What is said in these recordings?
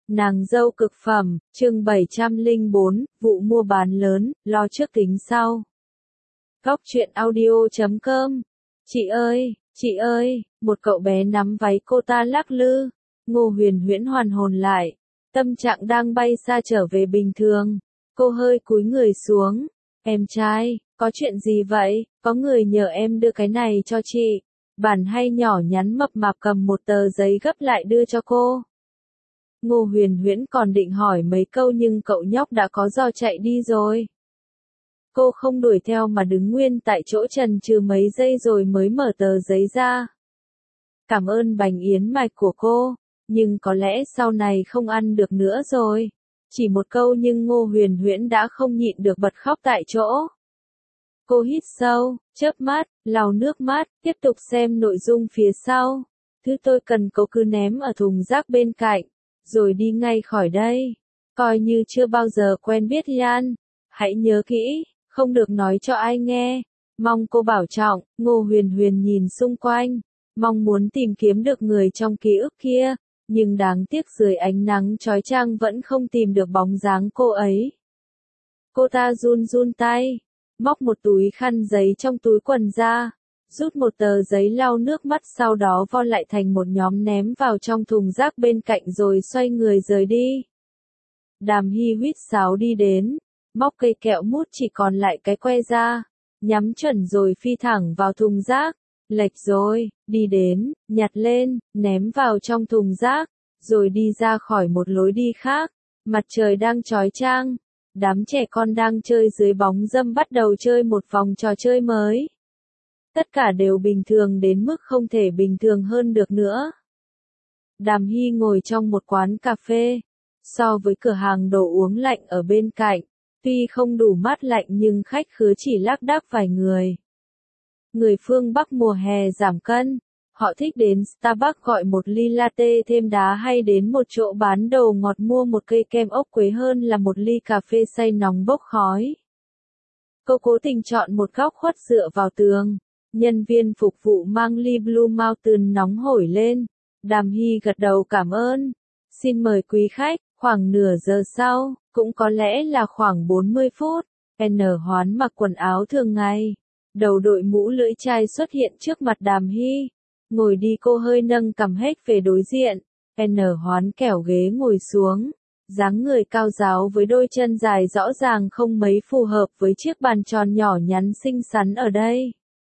Nàng dâu cực phẩm, chương 704, vụ mua bán lớn, lo trước tính sau. Góc truyện audio.com. Chị ơi, một cậu bé nắm váy cô ta lắc lư. Ngô Huyền Huyễn hoàn hồn lại, tâm trạng đang bay xa trở về bình thường. Cô hơi cúi người xuống. Em trai, có chuyện gì vậy? Có người nhờ em đưa cái này cho chị. Bản hay nhỏ nhắn mập mạp cầm một tờ giấy gấp lại đưa cho cô. Ngô Huyền Huyễn còn định hỏi mấy câu nhưng cậu nhóc đã có giò chạy đi rồi. Cô không đuổi theo mà đứng nguyên tại chỗ chần chừ mấy giây rồi mới mở tờ giấy ra. Cảm ơn bánh yến mạch của cô, nhưng có lẽ sau này không ăn được nữa rồi. Chỉ một câu nhưng Ngô Huyền Huyễn đã không nhịn được bật khóc tại chỗ. Cô hít sâu, chớp mắt, lau nước mắt, tiếp tục xem nội dung phía sau. Thứ tôi cần cô cứ ném ở thùng rác bên cạnh, rồi đi ngay khỏi đây. Coi như chưa bao giờ quen biết Lan. Hãy nhớ kỹ, không được nói cho ai nghe. Mong cô bảo trọng. Ngô Huyền Huyền nhìn xung quanh, mong muốn tìm kiếm được người trong ký ức kia, nhưng đáng tiếc dưới ánh nắng chói chang vẫn không tìm được bóng dáng cô ấy. Cô ta run run tay, móc một túi khăn giấy trong túi quần ra, rút một tờ giấy lau nước mắt, sau đó vo lại thành một nhóm ném vào trong thùng rác bên cạnh rồi xoay người rời đi. Đàm Hy huýt sáo đi đến, móc cây kẹo mút chỉ còn lại cái que ra, nhắm chuẩn rồi phi thẳng vào thùng rác. Lệch rồi, đi đến, nhặt lên, ném vào trong thùng rác, rồi đi ra khỏi một lối đi khác. Mặt trời đang chói chang, đám trẻ con đang chơi dưới bóng râm bắt đầu chơi một vòng trò chơi mới. Tất cả đều bình thường đến mức không thể bình thường hơn được nữa. Đàm Hy ngồi trong một quán cà phê. So với cửa hàng đồ uống lạnh ở bên cạnh, tuy không đủ mát lạnh nhưng khách khứa chỉ lác đác vài người. Người phương Bắc mùa hè giảm cân, họ thích đến Starbucks gọi một ly latte thêm đá hay đến một chỗ bán đồ ngọt mua một cây kem ốc quế hơn là một ly cà phê xay nóng bốc khói. Cô cố tình chọn một góc khuất dựa vào tường. Nhân viên phục vụ mang ly Blue Mountain nóng hổi lên. Đàm Hy gật đầu cảm ơn. Xin mời quý khách. Khoảng nửa giờ sau, cũng có lẽ là khoảng 40 phút, N Hoán mặc quần áo thường ngày. Đầu đội mũ lưỡi chai xuất hiện trước mặt Đàm Hy. Ngồi đi, cô hơi nâng cằm hết về đối diện. N Hoán kẻo ghế ngồi xuống. Dáng người cao ráo với đôi chân dài rõ ràng không mấy phù hợp với chiếc bàn tròn nhỏ nhắn xinh xắn ở đây.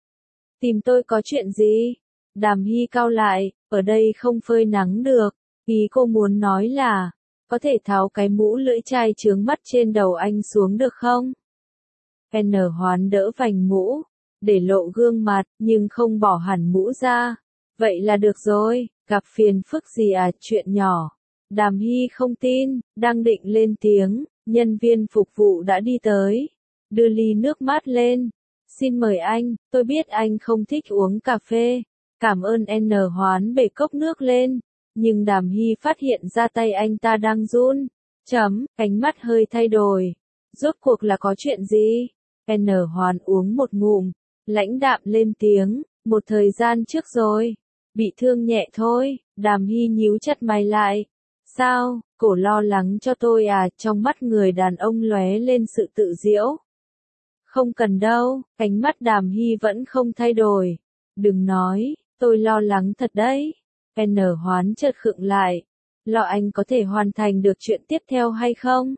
Tìm tôi có chuyện gì? Đàm Hy cau lại, ở đây không phơi nắng được. Ý cô muốn nói là, có thể tháo cái mũ lưỡi chai chướng mắt trên đầu anh xuống được không? N Hoán đỡ vành mũ, để lộ gương mặt, nhưng không bỏ hẳn mũ ra. Vậy là được rồi, gặp phiền phức gì à, chuyện nhỏ. Đàm Hy không tin, đang định lên tiếng, nhân viên phục vụ đã đi tới, đưa ly nước mát lên. Xin mời anh, tôi biết anh không thích uống cà phê. Cảm ơn. N Hoán bê cốc nước lên, nhưng Đàm Hy phát hiện ra tay anh ta đang run. Ánh mắt hơi thay đổi. Rốt cuộc là có chuyện gì? N Hoán uống một ngụm, lãnh đạm lên tiếng, một thời gian trước rồi. Bị thương nhẹ thôi. Đàm Hy nhíu chặt mày lại. Sao, cổ lo lắng cho tôi à? Trong mắt người đàn ông lóe lên sự tự giễu. Không cần đâu. Ánh mắt Đàm Hy vẫn không thay đổi. Đừng nói, tôi lo lắng thật đấy. N Hoán chợt khựng lại. Lo anh có thể hoàn thành được chuyện tiếp theo hay không?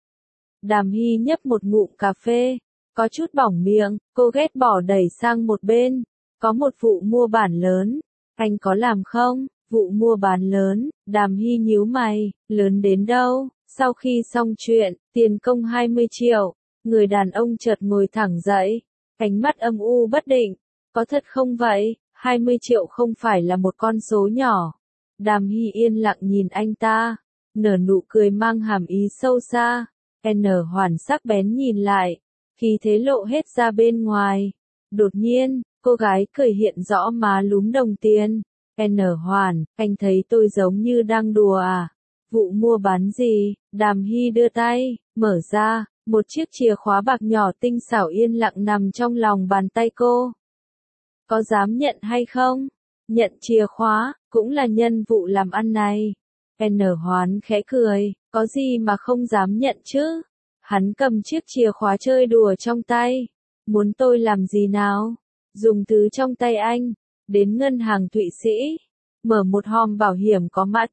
Đàm Hy nhấp một ngụm cà phê, có chút bỏng miệng, cô ghét bỏ đẩy sang một bên. Có một vụ mua bán lớn, anh có làm không? Vụ mua bán lớn, Đàm Hy nhíu mày, lớn đến đâu? Sau khi xong chuyện, tiền công 20 triệu, người đàn ông chợt ngồi thẳng dậy, ánh mắt âm u bất định. Có thật không vậy? 20 triệu không phải là một con số nhỏ. Đàm Hy yên lặng nhìn anh ta, nở nụ cười mang hàm ý sâu xa. N Hoán sắc bén nhìn lại, khí thế lộ hết ra bên ngoài. Đột nhiên, cô gái cười hiện rõ má lúm đồng tiền. N Hoán, anh thấy tôi giống như đang đùa à? Vụ mua bán gì? Đàm Hy đưa tay, mở ra, một chiếc chìa khóa bạc nhỏ tinh xảo yên lặng nằm trong lòng bàn tay cô. Có dám nhận hay không? Nhận chìa khóa, cũng là nhân vụ làm ăn này. N Hoán khẽ cười, có gì mà không dám nhận chứ? Hắn cầm chiếc chìa khóa chơi đùa trong tay. Muốn tôi làm gì nào? Dùng thứ trong tay anh. Đến ngân hàng Thụy Sĩ. Mở một hòm bảo hiểm có mã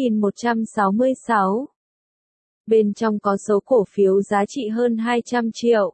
8166. Bên trong có số cổ phiếu giá trị hơn 200 triệu.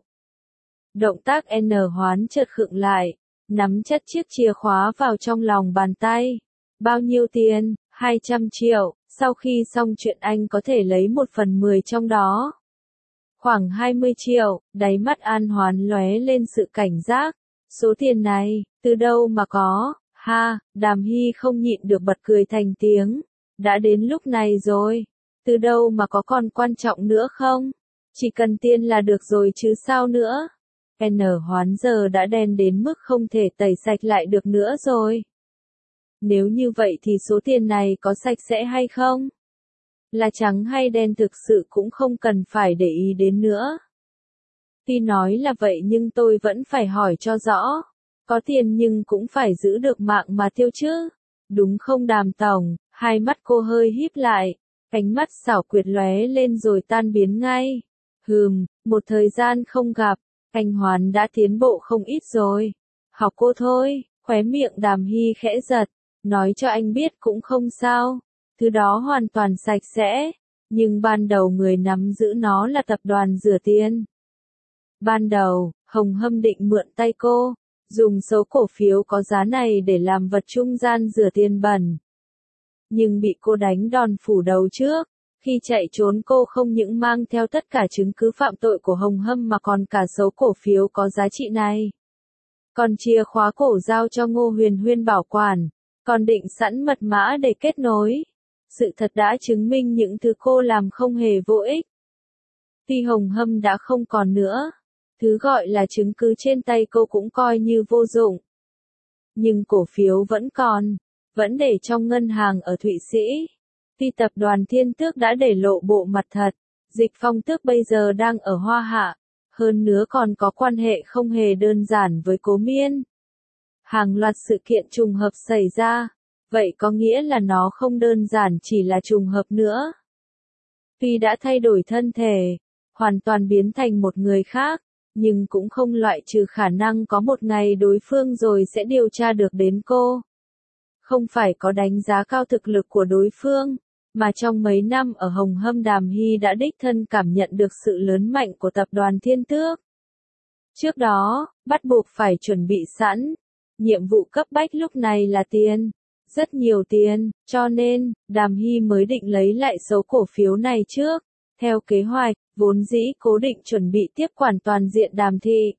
Động tác N Hoán chợt khựng lại. Nắm chặt chiếc chìa khóa vào trong lòng bàn tay. Bao nhiêu tiền? 200 triệu. Sau khi xong chuyện anh có thể lấy 1/10 trong đó. Khoảng 20 triệu, đáy mắt An Hoán lóe lên sự cảnh giác. Số tiền này, từ đâu mà có? Ha, Đàm Hy không nhịn được bật cười thành tiếng. Đã đến lúc này rồi. Từ đâu mà có còn quan trọng nữa không? Chỉ cần tiền là được rồi chứ sao nữa? N Hoán giờ đã đen đến mức không thể tẩy sạch lại được nữa rồi. Nếu như vậy thì số tiền này có sạch sẽ hay không? Là trắng hay đen thực sự cũng không cần phải để ý đến nữa. Tuy nói là vậy nhưng tôi vẫn phải hỏi cho rõ. Có tiền nhưng cũng phải giữ được mạng mà tiêu chứ. Đúng không Đàm tổng? Hai mắt cô hơi híp lại. Ánh mắt xảo quyệt lóe lên rồi tan biến ngay. Một thời gian không gặp. Anh Hoán đã tiến bộ không ít rồi. Học cô thôi. Khóe miệng Đàm Hy khẽ giật. Nói cho anh biết cũng không sao. Thứ đó hoàn toàn sạch sẽ. Nhưng ban đầu người nắm giữ nó là tập đoàn rửa tiền. Ban đầu, Hồng Hâm định mượn tay cô, dùng số cổ phiếu có giá này để làm vật trung gian rửa tiền bẩn. Nhưng bị cô đánh đòn phủ đầu trước. Khi chạy trốn cô không những mang theo tất cả chứng cứ phạm tội của Hồng Hâm mà còn cả số cổ phiếu có giá trị này. Còn chìa khóa cổ giao cho Ngô Huyền Huyên bảo quản. Còn định sẵn mật mã để kết nối. Sự thật đã chứng minh những thứ cô làm không hề vô ích. Tuy Hồng Hâm đã không còn nữa. Thứ gọi là chứng cứ trên tay cô cũng coi như vô dụng. Nhưng cổ phiếu vẫn còn. Vẫn để trong ngân hàng ở Thụy Sĩ. Tuy tập đoàn Thiên Tước đã để lộ bộ mặt thật. Dịch Phong Tước bây giờ đang ở Hoa Hạ. Hơn nữa còn có quan hệ không hề đơn giản với Cố Miên. Hàng loạt sự kiện trùng hợp xảy ra. Vậy có nghĩa là nó không đơn giản chỉ là trùng hợp nữa. Tuy đã thay đổi thân thể, hoàn toàn biến thành một người khác, nhưng cũng không loại trừ khả năng có một ngày đối phương rồi sẽ điều tra được đến cô. Không phải có đánh giá cao thực lực của đối phương, mà trong mấy năm ở Hồng Hâm Đàm Hy đã đích thân cảm nhận được sự lớn mạnh của tập đoàn Thiên Tước. Trước đó, bắt buộc phải chuẩn bị sẵn. Nhiệm vụ cấp bách lúc này là tiền. Rất nhiều tiền, cho nên, Đàm Hy mới định lấy lại số cổ phiếu này trước. Theo kế hoạch, vốn dĩ cố định chuẩn bị tiếp quản toàn diện Đàm thị.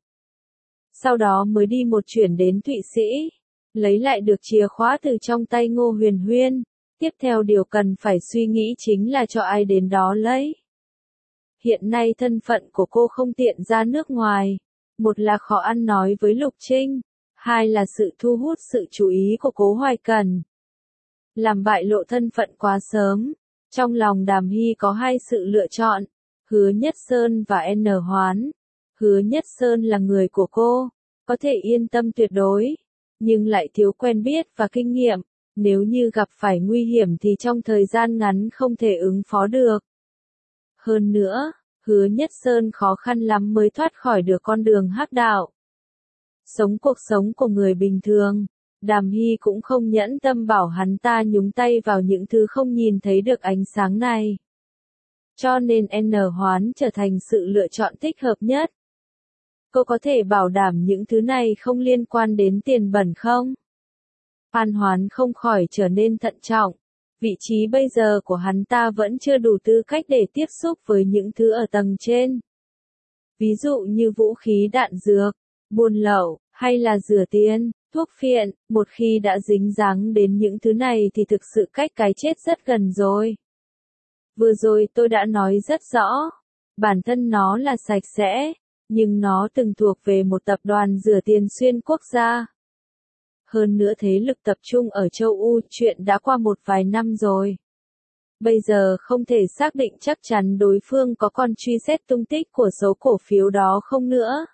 Sau đó mới đi một chuyển đến Thụy Sĩ. Lấy lại được chìa khóa từ trong tay Ngô Huyền Huyên. Tiếp theo điều cần phải suy nghĩ chính là cho ai đến đó lấy. Hiện nay thân phận của cô không tiện ra nước ngoài. Một là khó ăn nói với Lục Trinh. Hai là sự thu hút sự chú ý của Cố Hoài Cần. Làm bại lộ thân phận quá sớm. Trong lòng Đàm Hy có hai sự lựa chọn. Hứa Nhất Sơn và N Hoán. Hứa Nhất Sơn là người của cô. Có thể yên tâm tuyệt đối. Nhưng lại thiếu quen biết và kinh nghiệm. Nếu như gặp phải nguy hiểm thì trong thời gian ngắn không thể ứng phó được. Hơn nữa, Hứa Nhất Sơn khó khăn lắm mới thoát khỏi được con đường hắc đạo. Sống cuộc sống của người bình thường, Đàm Hy cũng không nhẫn tâm bảo hắn ta nhúng tay vào những thứ không nhìn thấy được ánh sáng này. Cho nên N Hoán trở thành sự lựa chọn thích hợp nhất. Cô có thể bảo đảm những thứ này không liên quan đến tiền bẩn không? An Hoán không khỏi trở nên thận trọng. Vị trí bây giờ của hắn ta vẫn chưa đủ tư cách để tiếp xúc với những thứ ở tầng trên. Ví dụ như vũ khí đạn dược, buôn lậu, hay là rửa tiền, thuốc phiện, một khi đã dính dáng đến những thứ này thì thực sự cách cái chết rất gần rồi. Vừa rồi tôi đã nói rất rõ, bản thân nó là sạch sẽ, nhưng nó từng thuộc về một tập đoàn rửa tiền xuyên quốc gia. Hơn nữa thế lực tập trung ở châu Âu, chuyện đã qua một vài năm rồi. Bây giờ không thể xác định chắc chắn đối phương có còn truy xét tung tích của số cổ phiếu đó không nữa.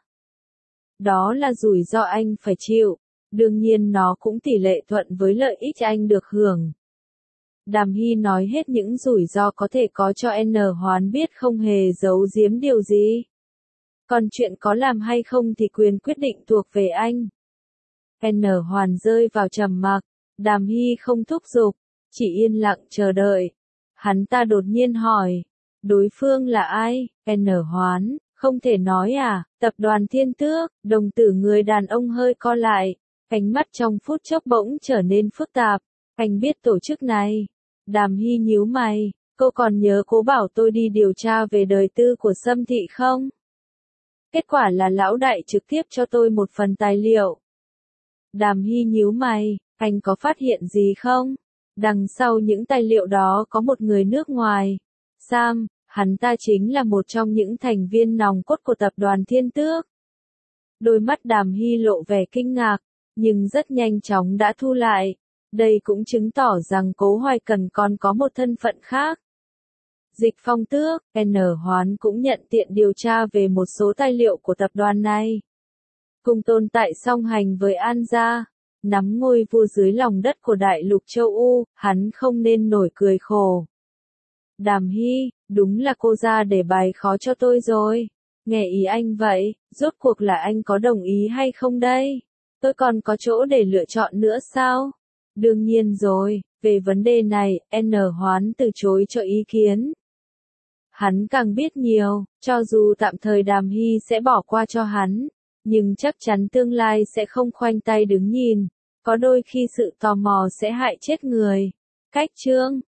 Đó là rủi ro anh phải chịu, đương nhiên nó cũng tỷ lệ thuận với lợi ích anh được hưởng. Đàm Hy nói hết những rủi ro có thể có cho N Hoán biết, không hề giấu giếm điều gì. Còn chuyện có làm hay không thì quyền quyết định thuộc về anh. N Hoàn rơi vào trầm mặc, Đàm Hy không thúc giục, chỉ yên lặng chờ đợi. Hắn ta đột nhiên hỏi, đối phương là ai? N Hoán, không thể nói à? Tập đoàn Thiên Tước. Đồng tử người đàn ông hơi co lại, ánh mắt trong phút chốc bỗng trở nên phức tạp. Anh biết tổ chức này. Đàm Hy nhíu mày, cô còn nhớ cố bảo tôi đi điều tra về đời tư của Sâm Thị không? Kết quả là lão đại trực tiếp cho tôi một phần tài liệu. Đàm Hy nhíu mày, anh có phát hiện gì không? Đằng sau những tài liệu đó có một người nước ngoài. Sam, hắn ta chính là một trong những thành viên nòng cốt của tập đoàn Thiên Tước. Đôi mắt Đàm Hy lộ vẻ kinh ngạc, nhưng rất nhanh chóng đã thu lại. Đây cũng chứng tỏ rằng Cố Hoài Cần còn có một thân phận khác. Dịch Phong Tước, N Hoán cũng nhận tiện điều tra về một số tài liệu của tập đoàn này. Cùng tồn tại song hành với An gia, nắm ngôi vua dưới lòng đất của đại lục châu U, hắn không nên nổi cười khổ. Đàm Hy, đúng là cô ra để bài khó cho tôi rồi. Nghe ý anh vậy, rốt cuộc là anh có đồng ý hay không đây? Tôi còn có chỗ để lựa chọn nữa sao? Đương nhiên rồi, về vấn đề này, N Hoán từ chối cho ý kiến. Hắn càng biết nhiều, cho dù tạm thời Đàm Hy sẽ bỏ qua cho hắn, nhưng chắc chắn tương lai sẽ không khoanh tay đứng nhìn, có đôi khi sự tò mò sẽ hại chết người. Cách chương